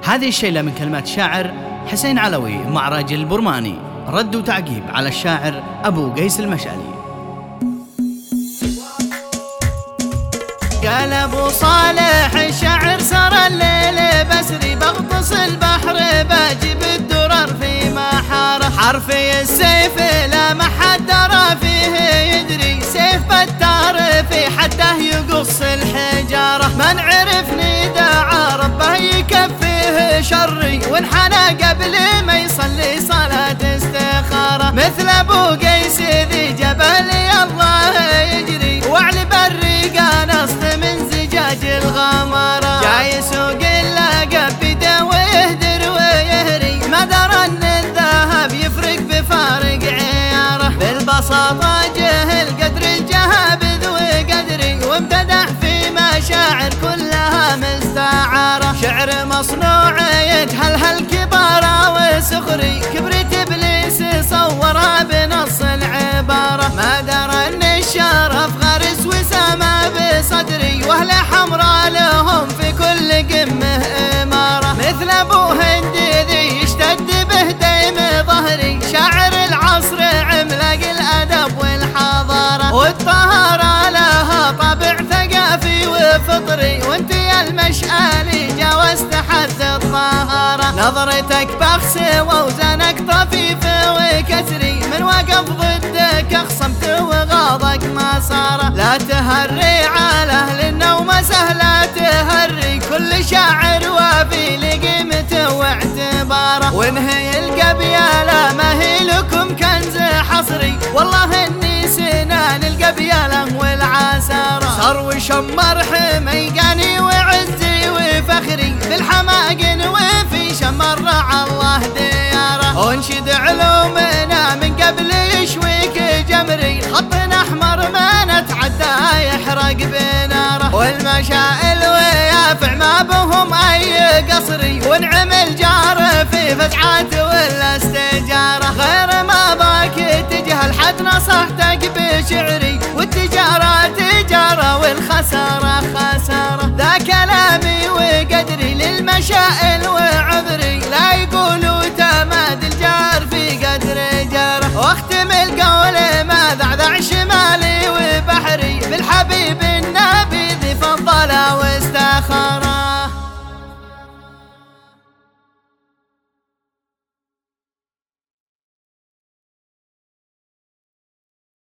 هذه الشيلة من كلمات شاعر حسين علوي مع راجل البرماني، رد وتعقيب على الشاعر أبو قيس المشعلي. قال أبو صالح الشاعر سر الليل بسري بغطس البحر باجيب الدرر في محاره، حرفي السيف لا محد درى فيه يدري، سيف بتار في حده يقص الحجارة، من عرفني دعا ربه يكفيه شري وانحنى قبل ما يصلي صلاة استخارة، مثل أبو قيس ذي جبل الله يجري وعلي بريقة نصت من زجاج الغمارة، جاي يسوق اللقب بيده ويهدر ويهري، ما درى ان الذهب يفرق بفارق عياره، بالبساطة جهل قدر الجهابذ وقدري وامتدح في مشاعر كلها مستعارة، شعر مصنوع يجهل هالكبارة وسخري، كبريت ابليس صورها بنص العبارة، ما درى ان الشرف غرس وسما بصدري، واهل حمراء لهم في كل قمه اماره، مثل ابو هندي ذي يشتد به ديم ظهري، شاعر العصر عملاق الادب والحضاره، والطهاره لها طابع ثقافي وفطري، وانت يا المشعلي جاوزت حد الطهاره، نظرتك بخس ووزنك طفيف وكسري، من وقف ضدك اخصمت وغاضك ما صار، لا تهري على اهل النوم سهله تهري، كل شاعر وفي لقيمته واعتباره، وانهي القبيله ما هي لكم كنز حصري، والله اني سنان القبيله والعساره، صار وشمر حميقاني وعزي وفخري، بالحماقن وفي شمر الله دياره، وانشد علومنا من قبل يشويك جمري، خطنا احمر ما نتعدى يحرق بناره، والمشائل ويافع ما بهم اي قصري، ونعم الجار في فزعات ولا استجاره، غير ما باك تجهل حد نصحتك بشعري، والتجاره تجاره والخساره خساره، ذا كلامي وقدري للمشائل وعذري، لا يقولوا تماد الجار في قدر جاره، واختم القول ما ذعذع شمالي